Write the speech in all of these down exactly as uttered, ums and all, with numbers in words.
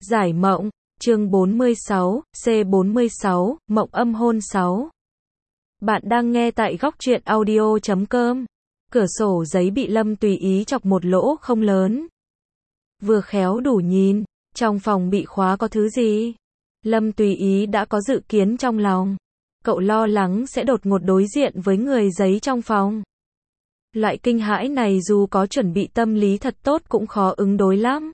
Giải mộng, chương bốn mươi sáu, C bốn mươi sáu, mộng âm hôn sáu. Bạn đang nghe tại góc truyện audio chấm com. Cửa sổ giấy bị Lâm tùy ý chọc một lỗ không lớn. Vừa khéo đủ nhìn, trong phòng bị khóa có thứ gì? Lâm tùy ý đã có dự kiến trong lòng. Cậu lo lắng sẽ đột ngột đối diện với người giấy trong phòng. Loại kinh hãi này dù có chuẩn bị tâm lý thật tốt cũng khó ứng đối lắm.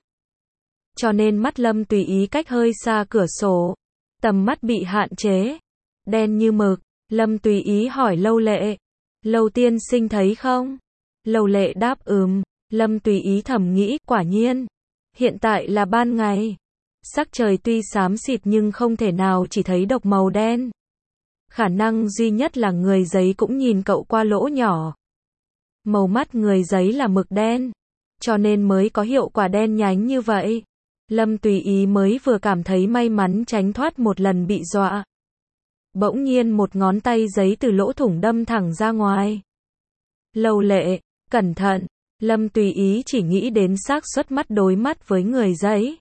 Cho nên mắt Lâm tùy ý cách hơi xa cửa sổ. Tầm mắt bị hạn chế. Đen như mực. Lâm tùy ý hỏi Lâu Lệ. Lâu tiên sinh thấy không? Lâu Lệ đáp ừm. Lâm tùy ý thầm nghĩ, quả nhiên. Hiện tại là ban ngày. Sắc trời tuy xám xịt nhưng không thể nào chỉ thấy độc màu đen. Khả năng duy nhất là người giấy cũng nhìn cậu qua lỗ nhỏ. Màu mắt người giấy là mực đen. Cho nên mới có hiệu quả đen nhánh như vậy. Lâm tùy ý mới vừa cảm thấy may mắn tránh thoát một lần bị dọa. Bỗng nhiên một ngón tay giấy từ lỗ thủng đâm thẳng ra ngoài. Lâu Lệ, cẩn thận. Lâm tùy ý chỉ nghĩ đến xác suất mắt đối mắt với người giấy.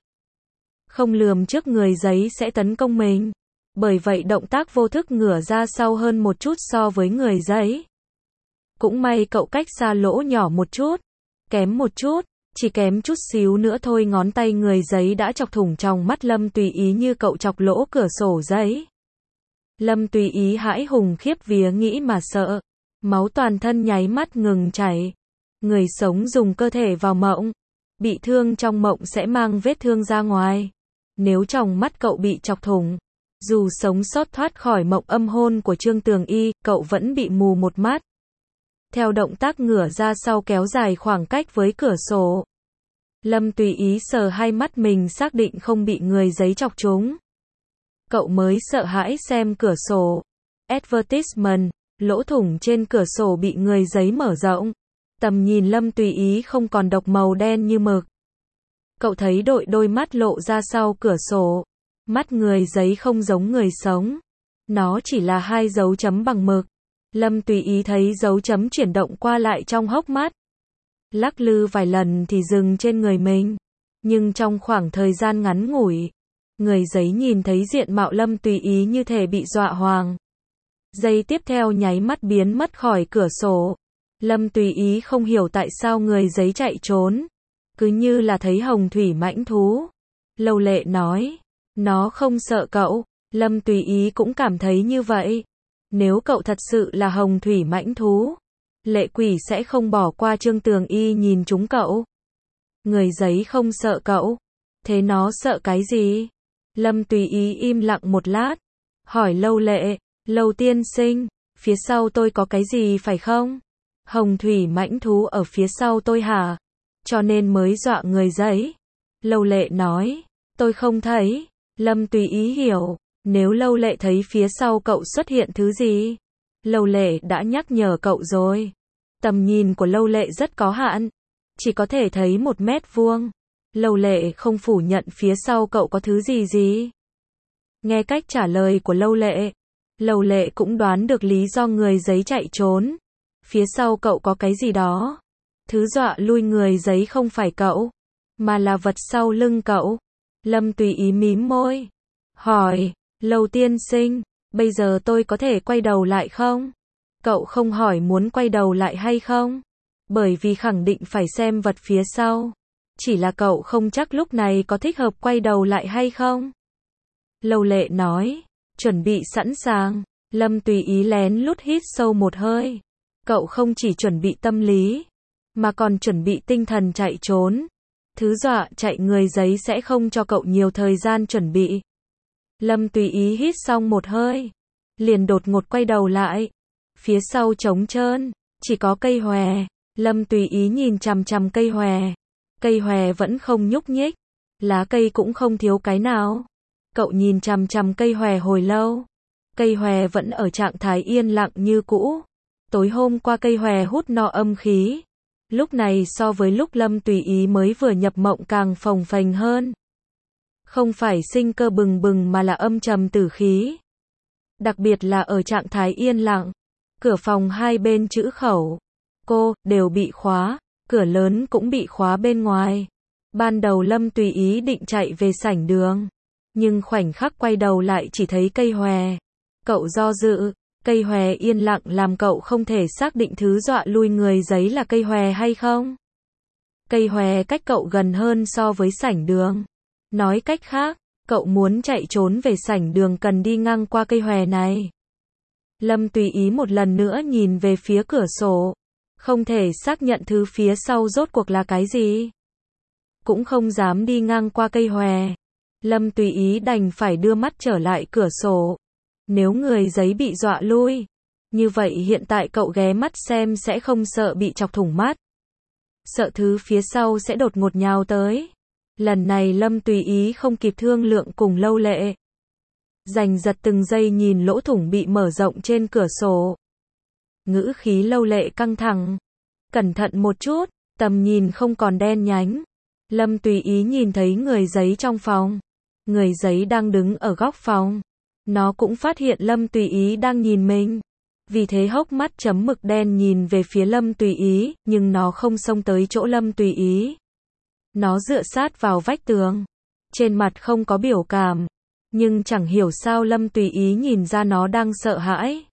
Không lườm trước người giấy sẽ tấn công mình. Bởi vậy động tác vô thức ngửa ra sau hơn một chút so với người giấy. Cũng may cậu cách xa lỗ nhỏ một chút. Kém một chút. Chỉ kém chút xíu nữa thôi ngón tay người giấy đã chọc thủng trong mắt Lâm tùy ý như cậu chọc lỗ cửa sổ giấy. Lâm tùy ý hãi hùng khiếp vía nghĩ mà sợ. Máu toàn thân nháy mắt ngừng chảy. Người sống dùng cơ thể vào mộng. Bị thương trong mộng sẽ mang vết thương ra ngoài. Nếu trong mắt cậu bị chọc thủng, dù sống sót thoát khỏi mộng âm hôn của Trương Tường Y, cậu vẫn bị mù một mắt. Theo động tác ngửa ra sau kéo dài khoảng cách với cửa sổ. Lâm tùy ý sờ hai mắt mình xác định không bị người giấy chọc trúng. Cậu mới sợ hãi xem cửa sổ. Advertisement, lỗ thủng trên cửa sổ bị người giấy mở rộng. Tầm nhìn Lâm tùy ý không còn độc màu đen như mực. Cậu thấy đội đôi mắt lộ ra sau cửa sổ. Mắt người giấy không giống người sống. Nó chỉ là hai dấu chấm bằng mực. Lâm tùy ý thấy dấu chấm chuyển động qua lại trong hốc mắt. Lắc lư vài lần thì dừng trên người mình. Nhưng trong khoảng thời gian ngắn ngủi, người giấy nhìn thấy diện mạo Lâm tùy ý như thể bị dọa hoang. Giây tiếp theo nháy mắt biến mất khỏi cửa sổ. Lâm tùy ý không hiểu tại sao người giấy chạy trốn. Cứ như là thấy hồng thủy mãnh thú. Lâu Lệ nói. Nó không sợ cậu. Lâm tùy ý cũng cảm thấy như vậy. Nếu cậu thật sự là hồng thủy mãnh thú, lệ quỷ sẽ không bỏ qua Trương Tường Y nhìn chúng cậu. Người giấy không sợ cậu. Thế nó sợ cái gì? Lâm tùy ý im lặng một lát. Hỏi Lâu Lệ. Lâu tiên sinh, phía sau tôi có cái gì phải không? Hồng thủy mãnh thú ở phía sau tôi hả? Cho nên mới dọa người giấy. Lâu Lệ nói. Tôi không thấy. Lâm tùy ý hiểu. Nếu Lâu Lệ thấy phía sau cậu xuất hiện thứ gì? Lâu Lệ đã nhắc nhở cậu rồi. Tầm nhìn của Lâu Lệ rất có hạn. Chỉ có thể thấy một mét vuông. Lâu Lệ không phủ nhận phía sau cậu có thứ gì gì. Nghe cách trả lời của Lâu Lệ. Lâu Lệ cũng đoán được lý do người giấy chạy trốn. Phía sau cậu có cái gì đó. Thứ dọa lui người giấy không phải cậu, mà là vật sau lưng cậu. Lâm tùy ý mím môi. Hỏi. Lâu tiên sinh, bây giờ tôi có thể quay đầu lại không? Cậu không hỏi muốn quay đầu lại hay không? Bởi vì khẳng định phải xem vật phía sau. Chỉ là cậu không chắc lúc này có thích hợp quay đầu lại hay không? Lâu Lệ nói. Chuẩn bị sẵn sàng. Lâm tùy ý lén lút hít sâu một hơi. Cậu không chỉ chuẩn bị tâm lý, mà còn chuẩn bị tinh thần chạy trốn. Thứ dọa chạy người giấy sẽ không cho cậu nhiều thời gian chuẩn bị. Lâm tùy ý hít xong một hơi. Liền đột ngột quay đầu lại. Phía sau trống trơn. Chỉ có cây hòe. Lâm tùy ý nhìn chằm chằm cây hòe. Cây hòe vẫn không nhúc nhích. Lá cây cũng không thiếu cái nào. Cậu nhìn chằm chằm cây hòe hồi lâu. Cây hòe vẫn ở trạng thái yên lặng như cũ. Tối hôm qua cây hòe hút no âm khí. Lúc này so với lúc Lâm tùy ý mới vừa nhập mộng càng phồng phềnh hơn. Không phải sinh cơ bừng bừng mà là âm trầm tử khí. Đặc biệt là ở trạng thái yên lặng. Cửa phòng hai bên chữ khẩu cô đều bị khóa. Cửa lớn cũng bị khóa bên ngoài. Ban đầu Lâm Tùy Ý định chạy về sảnh đường, nhưng khoảnh khắc quay đầu lại chỉ thấy cây hòe. Cậu do dự, cây hòe yên lặng làm cậu không thể xác định thứ dọa lui người giấy là cây hòe hay không. Cây hòe cách cậu gần hơn so với sảnh đường. Nói cách khác, cậu muốn chạy trốn về sảnh đường cần đi ngang qua cây hòe này. Lâm Tùy Ý một lần nữa nhìn về phía cửa sổ, không thể xác nhận thứ phía sau rốt cuộc là cái gì. Cũng không dám đi ngang qua cây hòe. Lâm Tùy Ý đành phải đưa mắt trở lại cửa sổ. Nếu người giấy bị dọa lui, như vậy hiện tại cậu ghé mắt xem sẽ không sợ bị chọc thủng mắt. Sợ thứ phía sau sẽ đột ngột nhào tới. Lần này Lâm Tùy Ý không kịp thương lượng cùng Lâu Lệ. Giành giật từng giây nhìn lỗ thủng bị mở rộng trên cửa sổ. Ngữ khí Lâu Lệ căng thẳng. Cẩn thận một chút, tầm nhìn không còn đen nhánh. Lâm Tùy Ý nhìn thấy người giấy trong phòng. Người giấy đang đứng ở góc phòng. Nó cũng phát hiện Lâm Tùy Ý đang nhìn mình. Vì thế hốc mắt chấm mực đen nhìn về phía Lâm Tùy Ý, nhưng nó không xông tới chỗ Lâm Tùy Ý. Nó dựa sát vào vách tường. Trên mặt không có biểu cảm. Nhưng chẳng hiểu sao Lâm Tùy Ý nhìn ra nó đang sợ hãi.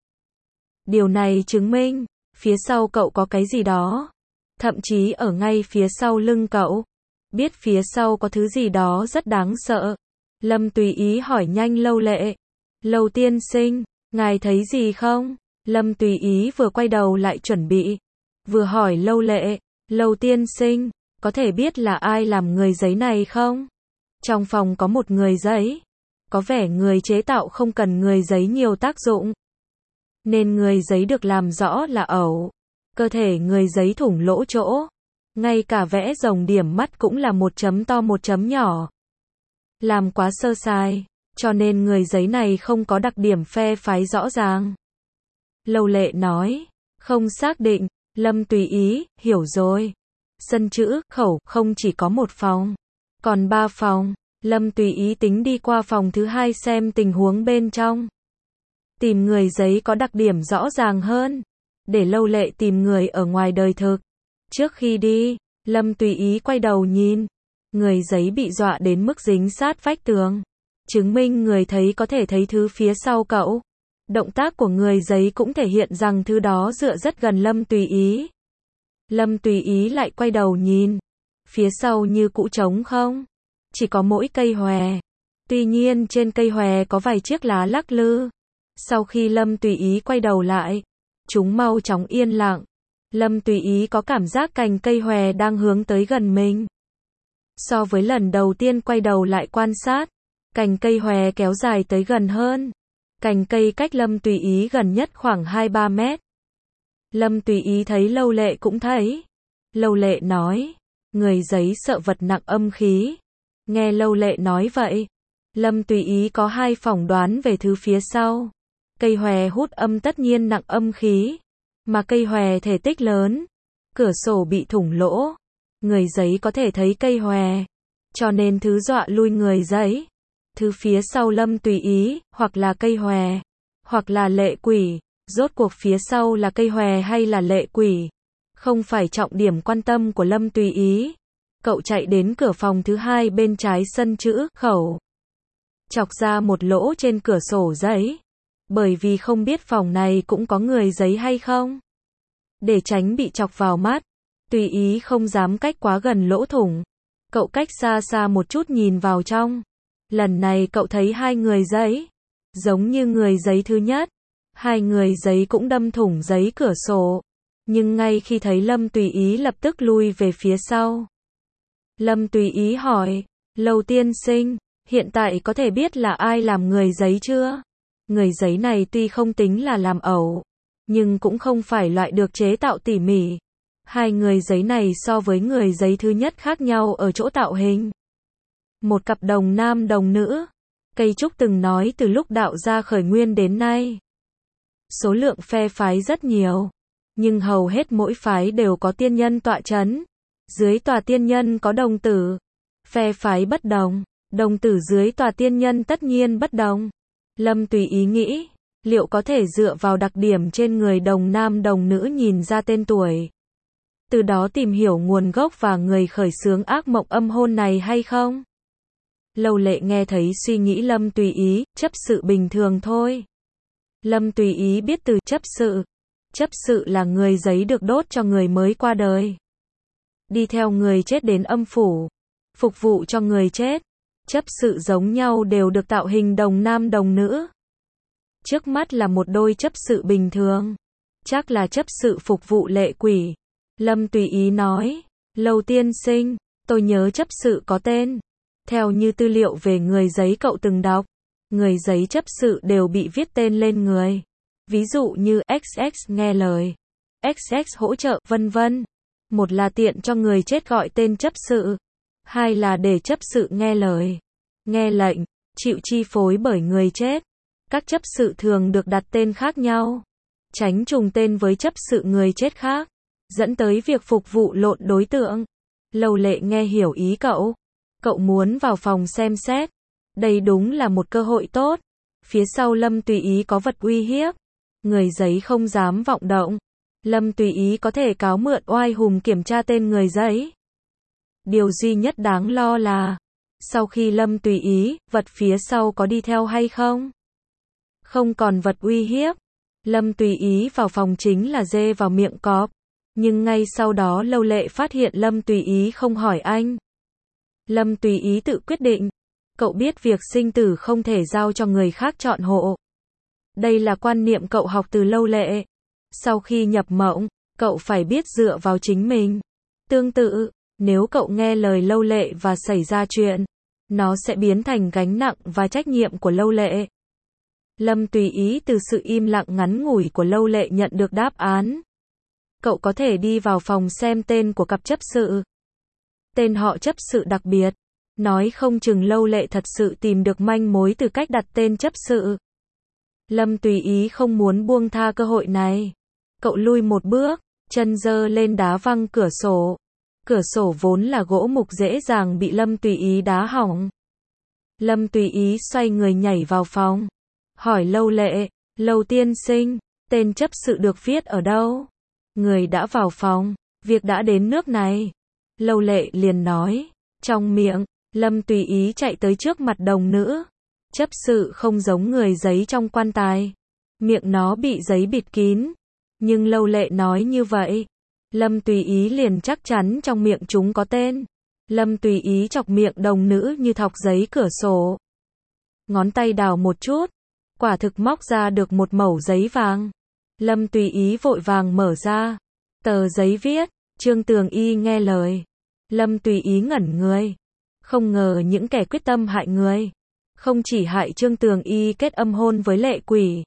Điều này chứng minh, phía sau cậu có cái gì đó. Thậm chí ở ngay phía sau lưng cậu. Biết phía sau có thứ gì đó rất đáng sợ. Lâm Tùy Ý hỏi nhanh Lâu Lệ. Lâu tiên sinh, ngài thấy gì không? Lâm Tùy Ý vừa quay đầu lại chuẩn bị. Vừa hỏi Lâu Lệ. Lâu tiên sinh, có thể biết là ai làm người giấy này không? Trong phòng có một người giấy. Có vẻ người chế tạo không cần người giấy nhiều tác dụng. Nên người giấy được làm rõ là ẩu. Cơ thể người giấy thủng lỗ chỗ. Ngay cả vẽ rồng điểm mắt cũng là một chấm to một chấm nhỏ. Làm quá sơ sài, cho nên người giấy này không có đặc điểm phe phái rõ ràng. Lâu Lệ nói, không xác định. Lâm Tùy Ý, hiểu rồi. Sân chữ khẩu không chỉ có một phòng, còn ba phòng. Lâm Tùy Ý tính đi qua phòng thứ hai xem tình huống bên trong. Tìm người giấy có đặc điểm rõ ràng hơn. Để Lâu Lệ tìm người ở ngoài đời thực. Trước khi đi, Lâm Tùy Ý quay đầu nhìn. Người giấy bị dọa đến mức dính sát vách tường. Chứng minh người thấy có thể thấy thứ phía sau cậu. Động tác của người giấy cũng thể hiện rằng thứ đó dựa rất gần Lâm Tùy Ý. Lâm Tùy Ý lại quay đầu nhìn. Phía sau như cũ trống không. Chỉ có mỗi cây hòe. Tuy nhiên trên cây hòe có vài chiếc lá lắc lư. Sau khi Lâm Tùy Ý quay đầu lại, chúng mau chóng yên lặng. Lâm Tùy Ý có cảm giác cành cây hòe đang hướng tới gần mình. So với lần đầu tiên quay đầu lại quan sát, cành cây hòe kéo dài tới gần hơn. Cành cây cách Lâm Tùy Ý gần nhất khoảng hai ba mét. Lâm Tùy Ý thấy Lâu Lệ cũng thấy. Lâu Lệ nói, người giấy sợ vật nặng âm khí. Nghe Lâu Lệ nói vậy, Lâm Tùy Ý có hai phỏng đoán về thứ phía sau. Cây hòe hút âm tất nhiên nặng âm khí, mà cây hòe thể tích lớn, cửa sổ bị thủng lỗ, người giấy có thể thấy cây hòe, cho nên thứ dọa lui người giấy. Thứ phía sau Lâm Tùy Ý, hoặc là cây hòe, hoặc là lệ quỷ. Rốt cuộc phía sau là cây hòe hay là lệ quỷ? Không phải trọng điểm quan tâm của Lâm Tùy Ý. Cậu chạy đến cửa phòng thứ hai bên trái sân chữ khẩu. Chọc ra một lỗ trên cửa sổ giấy. Bởi vì không biết phòng này cũng có người giấy hay không. Để tránh bị chọc vào mắt, Tùy Ý không dám cách quá gần lỗ thủng. Cậu cách xa xa một chút nhìn vào trong. Lần này cậu thấy hai người giấy. Giống như người giấy thứ nhất. Hai người giấy cũng đâm thủng giấy cửa sổ. Nhưng ngay khi thấy Lâm Tùy Ý lập tức lui về phía sau. Lâm Tùy Ý hỏi, Lâu tiên sinh, hiện tại có thể biết là ai làm người giấy chưa? Người giấy này tuy không tính là làm ẩu, nhưng cũng không phải loại được chế tạo tỉ mỉ. Hai người giấy này so với người giấy thứ nhất khác nhau ở chỗ tạo hình. Một cặp đồng nam đồng nữ. Cây trúc từng nói từ lúc đạo gia khởi nguyên đến nay. Số lượng phe phái rất nhiều, nhưng hầu hết mỗi phái đều có tiên nhân tọa chấn. Dưới tòa tiên nhân có đồng tử. Phe phái bất đồng, đồng tử dưới tòa tiên nhân tất nhiên bất đồng. Lâm Tùy Ý nghĩ, liệu có thể dựa vào đặc điểm trên người đồng nam đồng nữ nhìn ra tên tuổi. từ đó tìm hiểu nguồn gốc và người khởi xướng ác mộng âm hôn này hay không? Lâu Lệ nghe thấy suy nghĩ Lâm Tùy Ý, chấp sự bình thường thôi. Lâm Tùy Ý biết từ chấp sự. Chấp sự là người giấy được đốt cho người mới qua đời. Đi theo người chết đến âm phủ, phục vụ cho người chết. Chấp sự giống nhau đều được tạo hình đồng nam đồng nữ. Trước mắt là một đôi chấp sự bình thường. Chắc là chấp sự phục vụ lệ quỷ. Lâm Tùy Ý nói, Lâu tiên sinh, tôi nhớ chấp sự có tên. Theo như tư liệu về người giấy cậu từng đọc, người giấy chấp sự đều bị viết tên lên người. Ví dụ như ích ích nghe lời, ích ích hỗ trợ, vân vân. Một là tiện cho người chết gọi tên chấp sự. Hai là để chấp sự nghe lời, nghe lệnh, chịu chi phối bởi người chết. Các chấp sự thường được đặt tên khác nhau, tránh trùng tên với chấp sự người chết khác, dẫn tới việc phục vụ lộn đối tượng. Lâu Lệ nghe hiểu ý cậu. Cậu muốn vào phòng xem xét. Đây đúng là một cơ hội tốt. Phía sau Lâm Tùy Ý có vật uy hiếp. Người giấy không dám vọng động. Lâm Tùy Ý có thể cáo mượn oai hùng kiểm tra tên người giấy. Điều duy nhất đáng lo là, sau khi Lâm Tùy Ý, vật phía sau có đi theo hay không? Không còn vật uy hiếp. Lâm Tùy Ý vào phòng chính là dê vào miệng cọp. Nhưng ngay sau đó Lâu Lệ phát hiện Lâm Tùy Ý không hỏi anh. Lâm Tùy Ý tự quyết định. Cậu biết việc sinh tử không thể giao cho người khác chọn hộ. Đây là quan niệm cậu học từ Lâu Lệ. Sau khi nhập mộng, cậu phải biết dựa vào chính mình. Tương tự, nếu cậu nghe lời Lâu Lệ và xảy ra chuyện, nó sẽ biến thành gánh nặng và trách nhiệm của Lâu Lệ. Lâm Tùy Ý từ sự im lặng ngắn ngủi của Lâu Lệ nhận được đáp án. Cậu có thể đi vào phòng xem tên của cặp chấp sự. Tên họ chấp sự đặc biệt. Nói không chừng Lâu Lệ thật sự tìm được manh mối từ cách đặt tên chấp sự. Lâm Tùy Ý không muốn buông tha cơ hội này. Cậu lui một bước, chân giơ lên đá văng cửa sổ. Cửa sổ vốn là gỗ mục dễ dàng bị Lâm Tùy Ý đá hỏng. Lâm Tùy Ý xoay người nhảy vào phòng. Hỏi Lâu Lệ, Lâu tiên sinh, tên chấp sự được viết ở đâu? Người đã vào phòng, việc đã đến nước này. Lâu Lệ liền nói, trong miệng. Lâm Tùy Ý chạy tới trước mặt đồng nữ. Chấp sự không giống người giấy trong quan tài. Miệng nó bị giấy bịt kín. Nhưng Lâu Lệ nói như vậy. Lâm Tùy Ý liền chắc chắn trong miệng chúng có tên. Lâm Tùy Ý chọc miệng đồng nữ như thọc giấy cửa sổ. Ngón tay đào một chút. Quả thực móc ra được một mẩu giấy vàng. Lâm Tùy Ý vội vàng mở ra. Tờ giấy viết, Trương Tường Y nghe lời. Lâm Tùy Ý ngẩn người. Không ngờ những kẻ quyết tâm hại người, không chỉ hại Trương Tường Y kết âm hôn với lệ quỷ.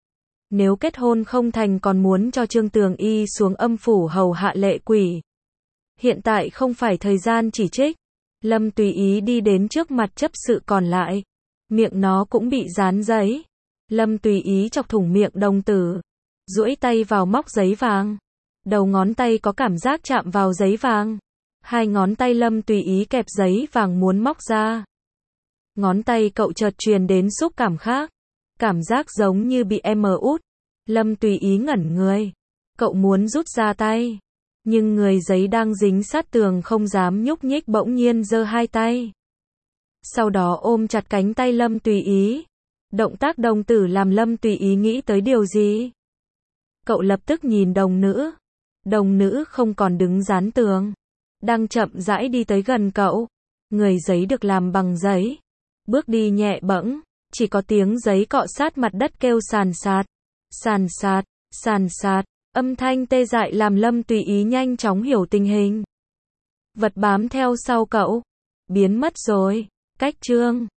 Nếu kết hôn không thành còn muốn cho Trương Tường Y xuống âm phủ hầu hạ lệ quỷ. Hiện tại không phải thời gian chỉ trích. Lâm Tùy Ý đi đến trước mặt chấp sự còn lại. Miệng nó cũng bị dán giấy. Lâm Tùy Ý chọc thủng miệng đồng tử. Duỗi tay vào móc giấy vàng. Đầu ngón tay có cảm giác chạm vào giấy vàng. Hai ngón tay Lâm Tùy Ý kẹp giấy vàng muốn móc ra. Ngón tay cậu chợt truyền đến xúc cảm khác. Cảm giác giống như bị em út. Lâm Tùy Ý ngẩn người. Cậu muốn rút ra tay. Nhưng người giấy đang dính sát tường không dám nhúc nhích bỗng nhiên giơ hai tay. Sau đó ôm chặt cánh tay Lâm Tùy Ý. Động tác đồng tử làm Lâm Tùy Ý nghĩ tới điều gì. Cậu lập tức nhìn đồng nữ. Đồng nữ không còn đứng dán tường. Đang chậm rãi đi tới gần cậu. Người giấy được làm bằng giấy. Bước đi nhẹ bẫng. Chỉ có tiếng giấy cọ sát mặt đất kêu sàn sạt. Sàn sạt, sàn sạt. Âm thanh tê dại làm Lâm Tùy Ý nhanh chóng hiểu tình hình. Vật bám theo sau cậu. Biến mất rồi. Cách Trương